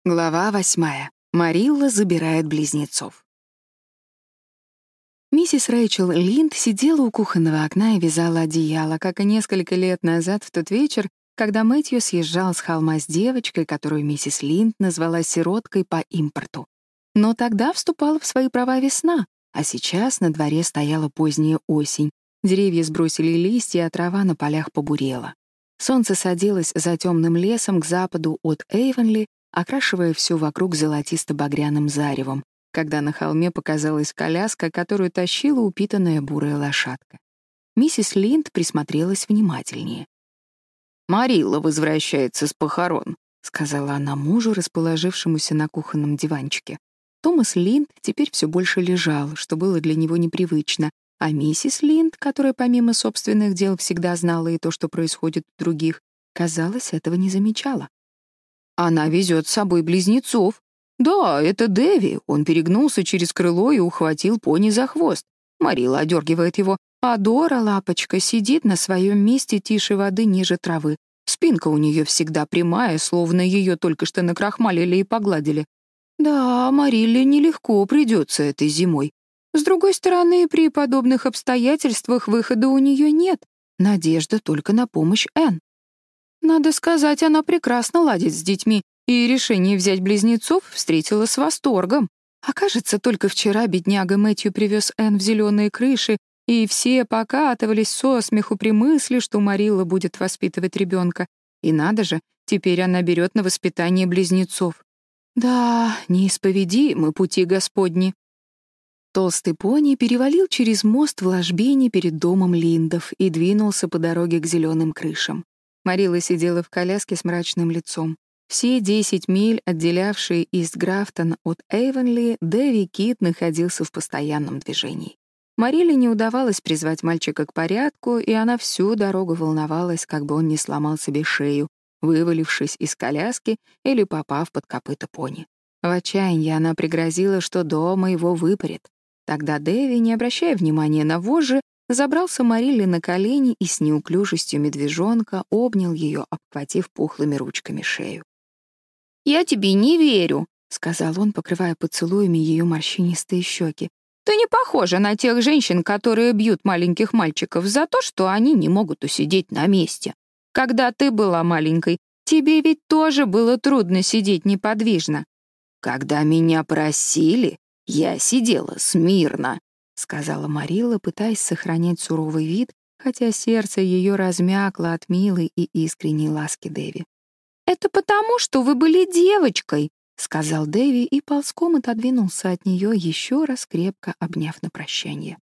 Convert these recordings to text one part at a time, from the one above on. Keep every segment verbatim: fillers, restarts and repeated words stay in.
Глава восьмая. Марилла забирает близнецов. Миссис Рэйчел Линд сидела у кухонного окна и вязала одеяло, как и несколько лет назад в тот вечер, когда Мэтью съезжал с холма с девочкой, которую миссис Линд назвала сироткой по импорту. Но тогда вступала в свои права весна, а сейчас на дворе стояла поздняя осень. Деревья сбросили листья, а трава на полях побурела. Солнце садилось за темным лесом к западу от Эйвенли, окрашивая всё вокруг золотисто-багряным заревом, когда на холме показалась коляска, которую тащила упитанная бурая лошадка. Миссис Линд присмотрелась внимательнее. «Марилла возвращается с похорон», — сказала она мужу, расположившемуся на кухонном диванчике. Томас Линд теперь всё больше лежал, что было для него непривычно, а миссис Линд, которая помимо собственных дел всегда знала и то, что происходит у других, казалось, этого не замечала. «Она везет с собой близнецов. Да, это Дэви. Он перегнулся через крыло и ухватил пони за хвост. Марилла одергивает его, а Дора, лапочка, сидит на своем месте тише воды ниже травы. Спинка у нее всегда прямая, словно ее только что накрахмалили и погладили. Да, Марилле нелегко придется этой зимой. С другой стороны, при подобных обстоятельствах выхода у нее нет. Надежда только на помощь Энн. Надо сказать, она прекрасно ладит с детьми, и решение взять близнецов встретила с восторгом. А кажется, только вчера бедняга Мэтью привез Энн в зеленые крыши, и все покатывались со смеху при мысли, что Марилла будет воспитывать ребенка. И надо же, теперь она берет на воспитание близнецов. Да, неисповедимы пути Господни. Толстый пони перевалил через мост в ложбине перед домом Линдов и двинулся по дороге к зеленым крышам. Марилла сидела в коляске с мрачным лицом. Все десять миль, отделявшие Ист-Графтон от Эйвенли, Дэви Кит находился в постоянном движении. Марилле не удавалось призвать мальчика к порядку, и она всю дорогу волновалась, как бы он не сломал себе шею, вывалившись из коляски или попав под копыта пони. В отчаянии она пригрозила, что дома его выпарит. Тогда Дэви, не обращая внимания на вожжи, забрался Марилле на колени и с неуклюжестью медвежонка обнял ее, обхватив пухлыми ручками шею. «Я тебе не верю», — сказал он, покрывая поцелуями ее морщинистые щеки. «Ты не похожа на тех женщин, которые бьют маленьких мальчиков за то, что они не могут усидеть на месте. Когда ты была маленькой, тебе ведь тоже было трудно сидеть неподвижно». «Когда меня просили, я сидела смирно», — сказала Марилла, пытаясь сохранять суровый вид, хотя сердце ее размякло от милой и искренней ласки Дэви. «Это потому, что вы были девочкой», — сказал Дэви и ползком отодвинулся от нее, еще раз крепко обняв на прощание.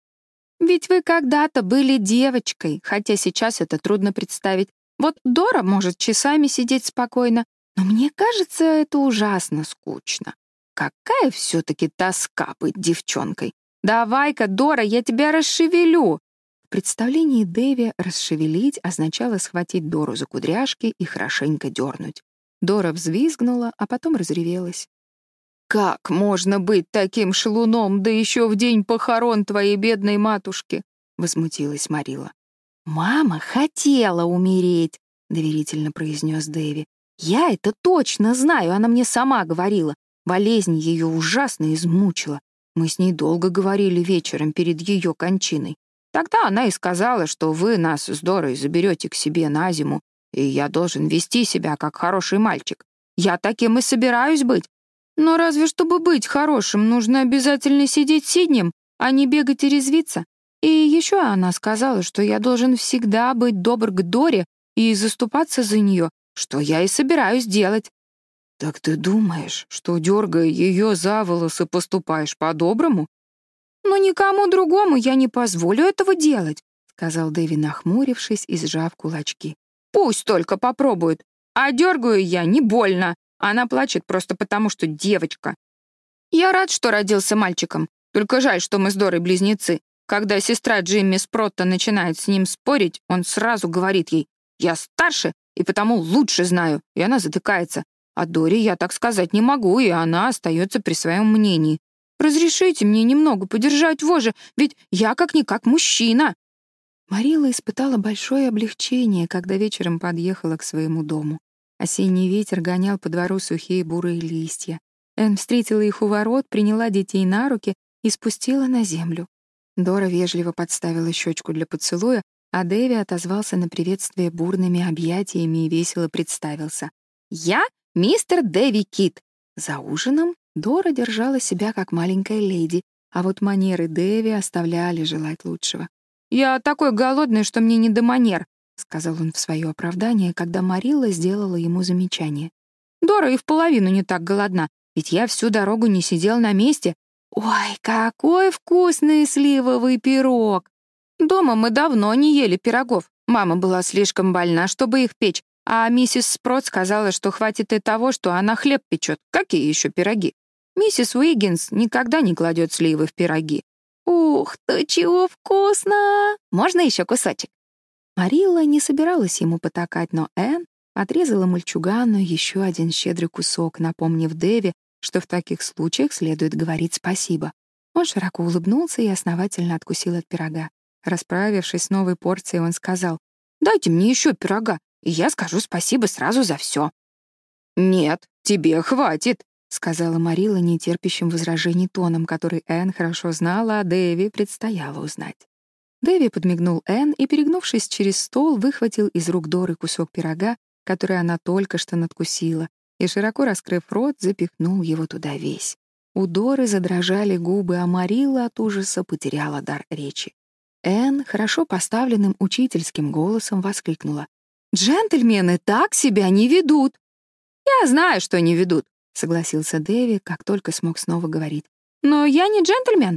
«Ведь вы когда-то были девочкой, хотя сейчас это трудно представить. Вот Дора может часами сидеть спокойно, но мне кажется, это ужасно скучно. Какая все-таки тоска быть девчонкой. «Давай-ка, Дора, я тебя расшевелю!» В представлении Дэви расшевелить означало схватить Дору за кудряшки и хорошенько дернуть. Дора взвизгнула, а потом разревелась. «Как можно быть таким шалуном, да еще в день похорон твоей бедной матушки?» — возмутилась Марилла. «Мама хотела умереть», — доверительно произнес Дэви. «Я это точно знаю, она мне сама говорила. Болезнь ее ужасно измучила. Мы с ней долго говорили вечером перед ее кончиной. Тогда она и сказала, что вы нас с Дорой заберете к себе на зиму, и я должен вести себя как хороший мальчик. Я таким и собираюсь быть. Но разве чтобы быть хорошим, нужно обязательно сидеть сиднем, а не бегать и резвиться. И еще она сказала, что я должен всегда быть добр к Доре и заступаться за нее, что я и собираюсь делать». «Так ты думаешь, что, дергая ее за волосы, поступаешь по-доброму?» «Но никому другому я не позволю этого делать», — сказал Дэви, нахмурившись и сжав кулачки. «Пусть только попробует. А дергаю я не больно. Она плачет просто потому, что девочка. Я рад, что родился мальчиком. Только жаль, что мы с Дорой близнецы. Когда сестра Джимми Спротта начинает с ним спорить, он сразу говорит ей: «Я старше и потому лучше знаю», и она затыкается. А Доре я так сказать не могу, и она остается при своем мнении. Разрешите мне немного подержать вожжи, ведь я как-никак мужчина». Марилла испытала большое облегчение, когда вечером подъехала к своему дому. Осенний ветер гонял по двору сухие бурые листья. Энн встретила их у ворот, приняла детей на руки и спустила на землю. Дора вежливо подставила щечку для поцелуя, а Дэви отозвался на приветствие бурными объятиями и весело представился. «Я мистер Дэви Кит». За ужином Дора держала себя как маленькая леди, а вот манеры Дэви оставляли желать лучшего. «Я такой голодный, что мне не до манер», — сказал он в свое оправдание, когда Марилла сделала ему замечание. «Дора и в половину не так голодна, ведь я всю дорогу не сидел на месте. Ой, какой вкусный сливовый пирог! Дома мы давно не ели пирогов. Мама была слишком больна, чтобы их печь, а миссис Спрот сказала, что хватит и того, что она хлеб печет. Какие еще пироги? Миссис Уиггинс никогда не кладет сливы в пироги. Ух, то чего вкусно! Можно еще кусочек?» Марилла не собиралась ему потакать, но Энн отрезала мальчугану еще один щедрый кусок, напомнив Дэви, что в таких случаях следует говорить спасибо. Он широко улыбнулся и основательно откусил от пирога. Расправившись с новой порцией, он сказал: «Дайте мне еще пирога, и я скажу спасибо сразу за все». «Нет, тебе хватит», — сказала Марилла нетерпящим возражений тоном, который Энн хорошо знала, а Дэви предстояло узнать. Дэви подмигнул Энн и, перегнувшись через стол, выхватил из рук Доры кусок пирога, который она только что надкусила, и, широко раскрыв рот, запихнул его туда весь. У Доры задрожали губы, а Марилла от ужаса потеряла дар речи. Энн хорошо поставленным учительским голосом воскликнула: «Джентльмены так себя не ведут!» «Я знаю, что не ведут», — согласился Дэви, как только смог снова говорить. «Но я не джентльмен».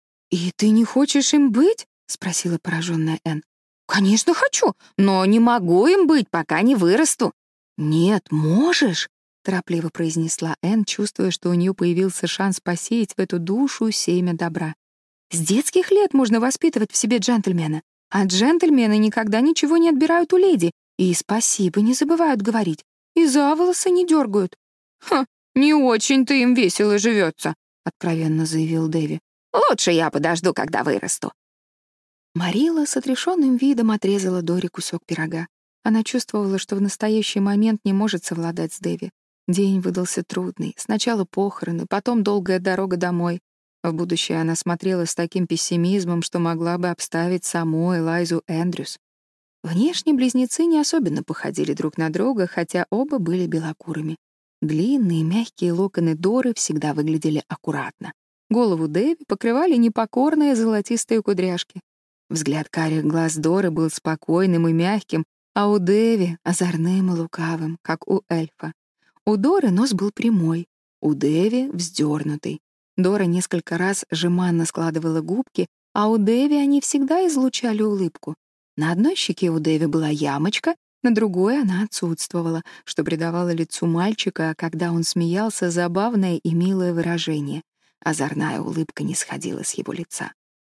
«И ты не хочешь им быть?» — спросила пораженная Энн. «Конечно хочу, но не могу им быть, пока не вырасту». «Нет, можешь», — торопливо произнесла Энн, чувствуя, что у нее появился шанс посеять в эту душу семя добра. «С детских лет можно воспитывать в себе джентльмена, а джентльмены никогда ничего не отбирают у леди и спасибо не забывают говорить, и за волосы не дергают». «Ха, не очень-то им весело живется», — откровенно заявил Дэви. «Лучше я подожду, когда вырасту». Марилла с отрешенным видом отрезала Доре кусок пирога. Она чувствовала, что в настоящий момент не может совладать с Дэви. День выдался трудный. Сначала похороны, потом долгая дорога домой. В будущее она смотрела с таким пессимизмом, что могла бы обставить саму Элайзу Эндрюс. Внешне близнецы не особенно походили друг на друга, хотя оба были белокурыми. Длинные мягкие локоны Доры всегда выглядели аккуратно. Голову Дэви покрывали непокорные золотистые кудряшки. Взгляд карих глаз Доры был спокойным и мягким, а у Дэви — озорным и лукавым, как у эльфа. У Доры нос был прямой, у Дэви — вздернутый. Дора несколько раз жеманно складывала губки, а у Дэви они всегда излучали улыбку. На одной щеке у Дэви была ямочка, на другой она отсутствовала, что придавало лицу мальчика, когда он смеялся, забавное и милое выражение. Озорная улыбка не сходила с его лица.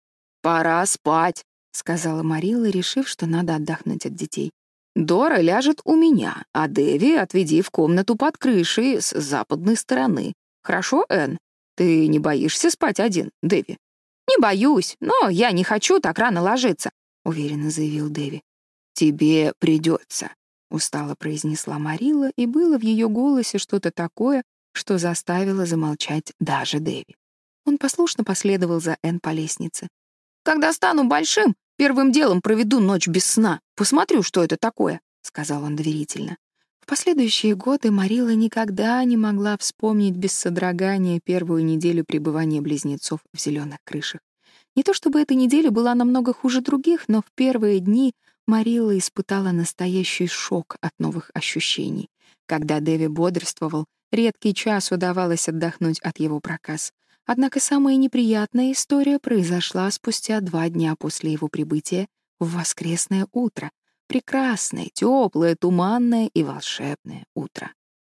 «Пора спать», — сказала Марилла, решив, что надо отдохнуть от детей. «Дора ляжет у меня, а Дэви отведи в комнату под крышей с западной стороны. Хорошо, Энн? Ты не боишься спать один, Дэви?» «Не боюсь, но я не хочу так рано ложиться», — уверенно заявил Дэви. «Тебе придется», — устало произнесла Марилла, и было в ее голосе что-то такое, что заставило замолчать даже Дэви. Он послушно последовал за Энн по лестнице. «Когда стану большим, первым делом проведу ночь без сна. Посмотрю, что это такое», — сказал он доверительно. В последующие годы Марилла никогда не могла вспомнить без содрогания первую неделю пребывания близнецов в зеленых крышах. Не то чтобы эта неделя была намного хуже других, но в первые дни Марилла испытала настоящий шок от новых ощущений. Когда Дэви бодрствовал, редкий час удавалось отдохнуть от его проказ. Однако самая неприятная история произошла спустя два дня после его прибытия в воскресное утро. Прекрасное, теплое, туманное и волшебное утро.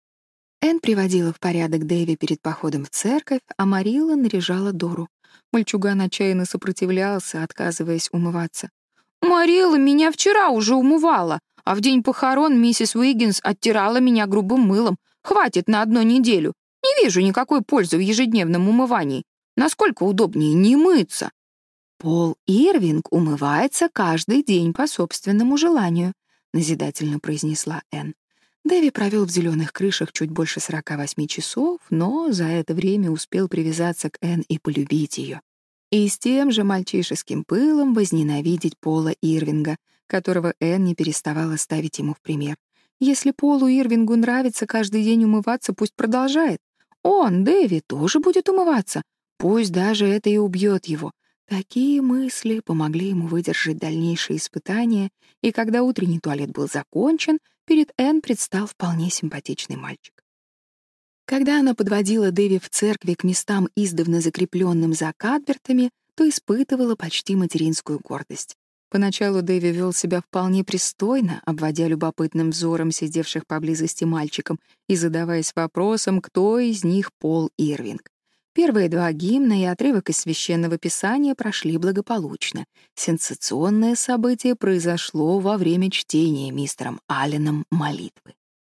Энн приводила в порядок Дэви перед походом в церковь, а Марилла наряжала Дору. Мальчуган отчаянно сопротивлялся, отказываясь умываться. «Марилла меня вчера уже умывала, а в день похорон миссис Уиггинс оттирала меня грубым мылом. Хватит на одну неделю. Не вижу никакой пользы в ежедневном умывании. Насколько удобнее не мыться?» «Пол Ирвинг умывается каждый день по собственному желанию», — назидательно произнесла Энн. Дэви провел в зеленых крышах чуть больше сорока восьми часов, но за это время успел привязаться к Энн и полюбить ее. И с тем же мальчишеским пылом возненавидеть Пола Ирвинга, которого Энн не переставала ставить ему в пример. Если Полу Ирвингу нравится каждый день умываться, пусть продолжает. Он, Дэви, тоже будет умываться. Пусть даже это и убьет его. Такие мысли помогли ему выдержать дальнейшие испытания, и когда утренний туалет был закончен, перед Энн предстал вполне симпатичный мальчик. Когда она подводила Дэви в церкви к местам, издавна закрепленным за Кадбертами, то испытывала почти материнскую гордость. Поначалу Дэви вел себя вполне пристойно, обводя любопытным взором сидевших поблизости мальчикам и задаваясь вопросом, кто из них Пол Ирвинг. Первые два гимна и отрывок из Священного Писания прошли благополучно. Сенсационное событие произошло во время чтения мистером Алленом молитвы.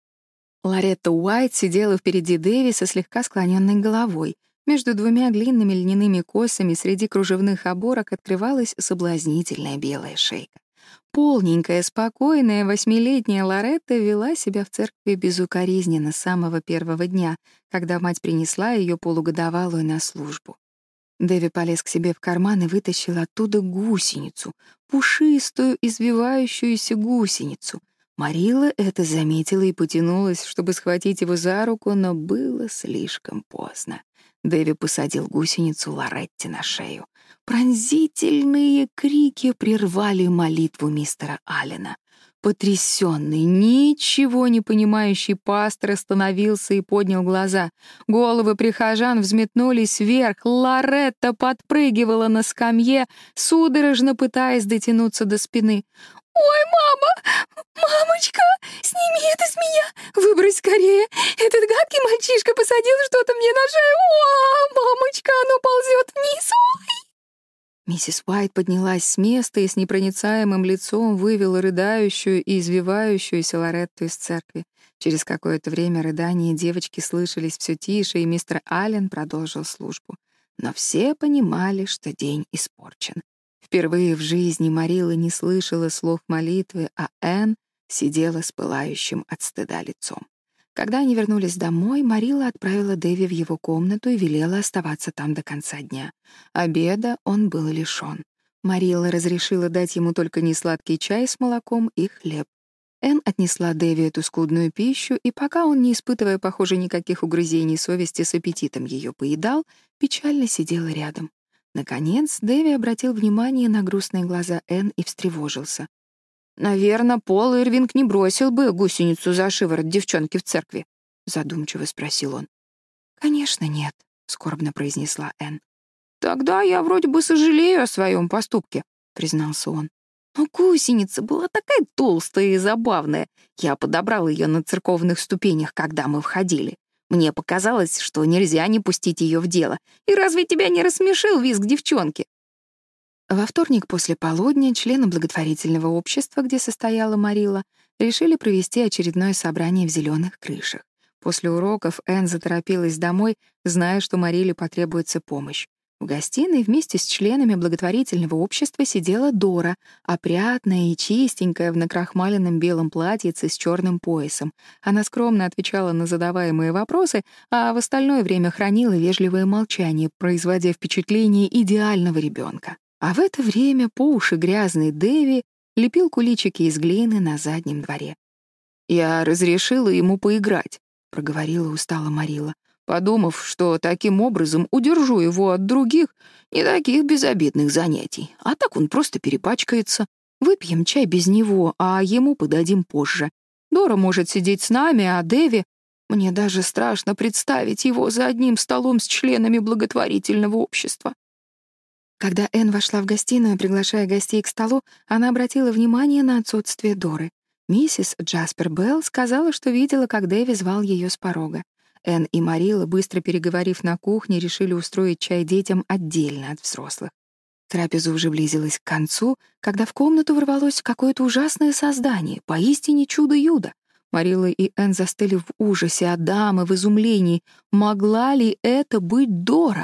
Лоретта Уайт сидела впереди Дэви со слегка склоненной головой. Между двумя длинными льняными косами среди кружевных оборок открывалась соблазнительная белая шейка. Полненькая, спокойная, восьмилетняя Лоретта вела себя в церкви безукоризненно с самого первого дня, когда мать принесла ее полугодовалую на службу. Дэви полез к себе в карман и вытащил оттуда гусеницу, пушистую, извивающуюся гусеницу. Марила это заметила и потянулась, чтобы схватить его за руку, но было слишком поздно. Дэви посадил гусеницу Лоретте на шею. Пронзительные крики прервали молитву мистера Аллена. Потрясённый, ничего не понимающий пастор остановился и поднял глаза. Головы прихожан взметнулись вверх. Лоретта подпрыгивала на скамье, судорожно пытаясь дотянуться до спины. «Ой, мама! Мамочка! Сними это с меня! Выбрось скорее! Этот гадкий мальчишка посадил что-то мне на шею! О, мамочка, оно ползет вниз! Ой!» Миссис Уайт поднялась с места и с непроницаемым лицом вывела рыдающую и извивающуюся Лоретту из церкви. Через какое-то время рыдания девочки слышались все тише, и мистер Аллен продолжил службу. Но все понимали, что день испорчен. Впервые в жизни Марила не слышала слов молитвы, а Энн сидела с пылающим от стыда лицом. Когда они вернулись домой, Марила отправила Дэви в его комнату и велела оставаться там до конца дня. Обеда он был лишён. Марила разрешила дать ему только несладкий чай с молоком и хлеб. Энн отнесла Дэви эту скудную пищу, и пока он, не испытывая, похоже, никаких угрызений совести, с аппетитом ее поедал, печально сидела рядом. Наконец, Дэви обратил внимание на грустные глаза Энн и встревожился. «Наверное, Пол Ирвинг не бросил бы гусеницу за шиворот девчонки в церкви?» — задумчиво спросил он. «Конечно, нет», — скорбно произнесла Энн. «Тогда я вроде бы сожалею о своем поступке», — признался он. «Но гусеница была такая толстая и забавная. Я подобрал ее на церковных ступенях, когда мы входили. Мне показалось, что нельзя не пустить ее в дело. И разве тебя не рассмешил визг девчонки?» Во вторник после полудня члены благотворительного общества, где состояла Марила, решили провести очередное собрание в зеленых крышах. После уроков Энн заторопилась домой, зная, что Мариле потребуется помощь. В гостиной вместе с членами благотворительного общества сидела Дора, опрятная и чистенькая в накрахмаленном белом платьице с черным поясом. Она скромно отвечала на задаваемые вопросы, а в остальное время хранила вежливое молчание, производя впечатление идеального ребенка. А в это время по уши грязный Дэви лепил куличики из глины на заднем дворе. «Я разрешила ему поиграть», — проговорила устало Марила, подумав, что таким образом удержу его от других, не таких безобидных занятий. А так он просто перепачкается. Выпьем чай без него, а ему подадим позже. Дора может сидеть с нами, а Дэви... Мне даже страшно представить его за одним столом с членами благотворительного общества». Когда Энн вошла в гостиную, приглашая гостей к столу, она обратила внимание на отсутствие Доры. Миссис Джаспер Белл сказала, что видела, как Дэви звал ее с порога. Энн и Марила, быстро переговорив на кухне, решили устроить чай детям отдельно от взрослых. Трапеза уже близилась к концу, когда в комнату ворвалось какое-то ужасное создание, поистине чудо-юдо. Марила и Энн застыли в ужасе, а дамы в изумлении. Могла ли это быть Дора?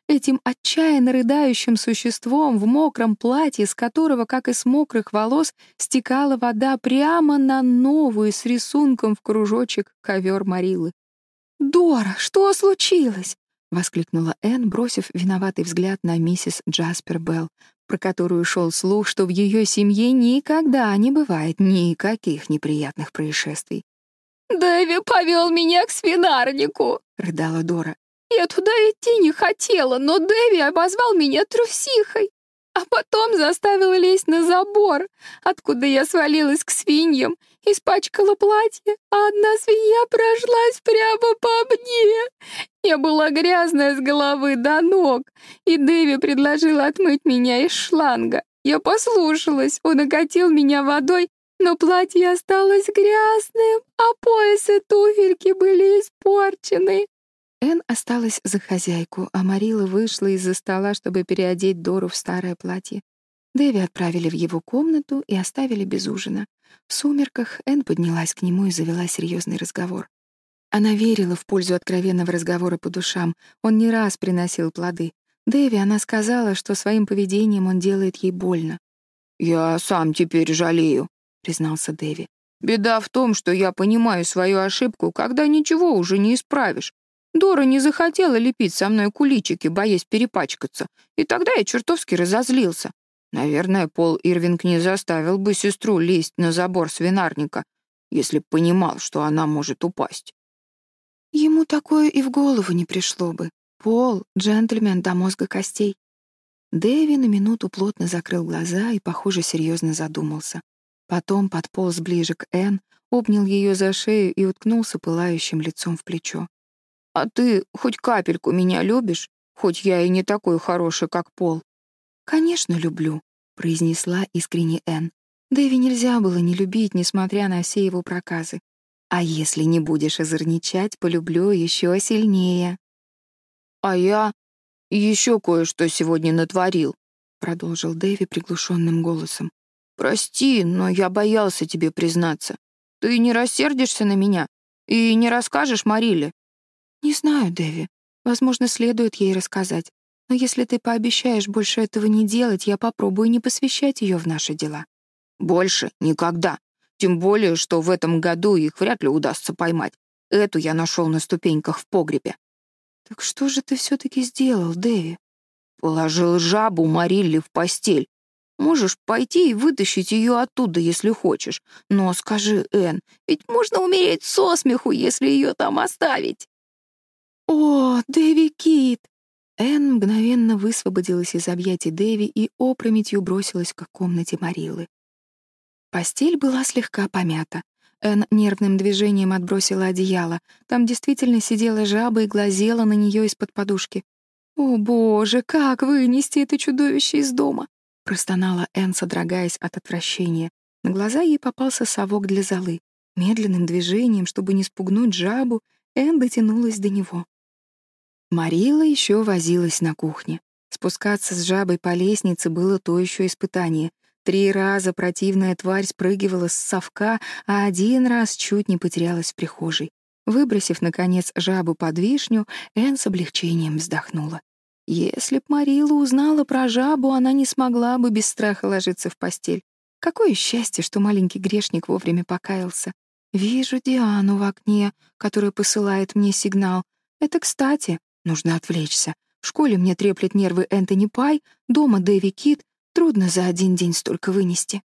этим отчаянно рыдающим существом в мокром платье, с которого, как из мокрых волос, стекала вода прямо на новую с рисунком в кружочек ковер Марилы. «Дора, что случилось?» — воскликнула Энн, бросив виноватый взгляд на миссис Джаспер Белл, про которую шел слух, что в ее семье никогда не бывает никаких неприятных происшествий. «Дэви повел меня к свинарнику», — рыдала Дора. «Я туда идти не хотела, но Дэви обозвал меня трусихой, а потом заставил лезть на забор, откуда я свалилась к свиньям, испачкала платье, а одна свинья прошлась прямо по мне. Я была грязная с головы до ног, и Дэви предложил отмыть меня из шланга. Я послушалась, он окатил меня водой, но платье осталось грязным, а пояс и туфельки были испорчены». Энн осталась за хозяйку, а Марила вышла из-за стола, чтобы переодеть Дору в старое платье. Дэви отправили в его комнату и оставили без ужина. В сумерках Энн поднялась к нему и завела серьезный разговор. Она верила в пользу откровенного разговора по душам. Он не раз приносил плоды. Дэви она сказала, что своим поведением он делает ей больно. «Я сам теперь жалею», — признался Дэви. «Беда в том, что я понимаю свою ошибку, когда ничего уже не исправишь. Дора не захотела лепить со мной куличики, боясь перепачкаться, и тогда я чертовски разозлился. Наверное, Пол Ирвинг не заставил бы сестру лезть на забор свинарника, если б понимал, что она может упасть». Ему такое и в голову не пришло бы. Пол — джентльмен до мозга костей. Дэви на минуту плотно закрыл глаза и, похоже, серьезно задумался. Потом подполз ближе к Энн, обнял ее за шею и уткнулся пылающим лицом в плечо. «А ты хоть капельку меня любишь, хоть я и не такой хороший, как Пол?» «Конечно, люблю», — произнесла искренне Энн. Дэви нельзя было не любить, несмотря на все его проказы. «А если не будешь озорничать, полюблю еще сильнее». «А я еще кое-что сегодня натворил», — продолжил Дэви приглушенным голосом. «Прости, но я боялся тебе признаться. Ты не рассердишься на меня и не расскажешь Мариле?» «Не знаю, Дэви. Возможно, следует ей рассказать. Но если ты пообещаешь больше этого не делать, я попробую не посвящать ее в наши дела». «Больше никогда. Тем более, что в этом году их вряд ли удастся поймать. Эту я нашел на ступеньках в погребе». «Так что же ты все-таки сделал, Дэви?» «Положил жабу Марилле в постель. Можешь пойти и вытащить ее оттуда, если хочешь. Но скажи, Энн, ведь можно умереть со смеху, если ее там оставить». «О, Дэви Кит!» Энн мгновенно высвободилась из объятий Дэви и опрометью бросилась к комнате Мариллы. Постель была слегка помята. Энн нервным движением отбросила одеяло. Там действительно сидела жаба и глазела на нее из-под подушки. «О, боже, как вынести это чудовище из дома?» — простонала Энн, содрогаясь от отвращения. На глаза ей попался совок для золы. Медленным движением, чтобы не спугнуть жабу, Энн дотянулась до него. Марила еще возилась на кухне. Спускаться с жабой по лестнице было то еще испытание. Три раза противная тварь спрыгивала с совка, а один раз чуть не потерялась в прихожей. Выбросив, наконец, жабу под вишню, Энн с облегчением вздохнула. Если б Марила узнала про жабу, она не смогла бы без страха ложиться в постель. Какое счастье, что маленький грешник вовремя покаялся. Вижу Диану в окне, которая посылает мне сигнал. Это кстати. Нужно отвлечься. В школе мне треплет нервы Энтони Пай, дома Дэви Кит. Трудно за один день столько вынести.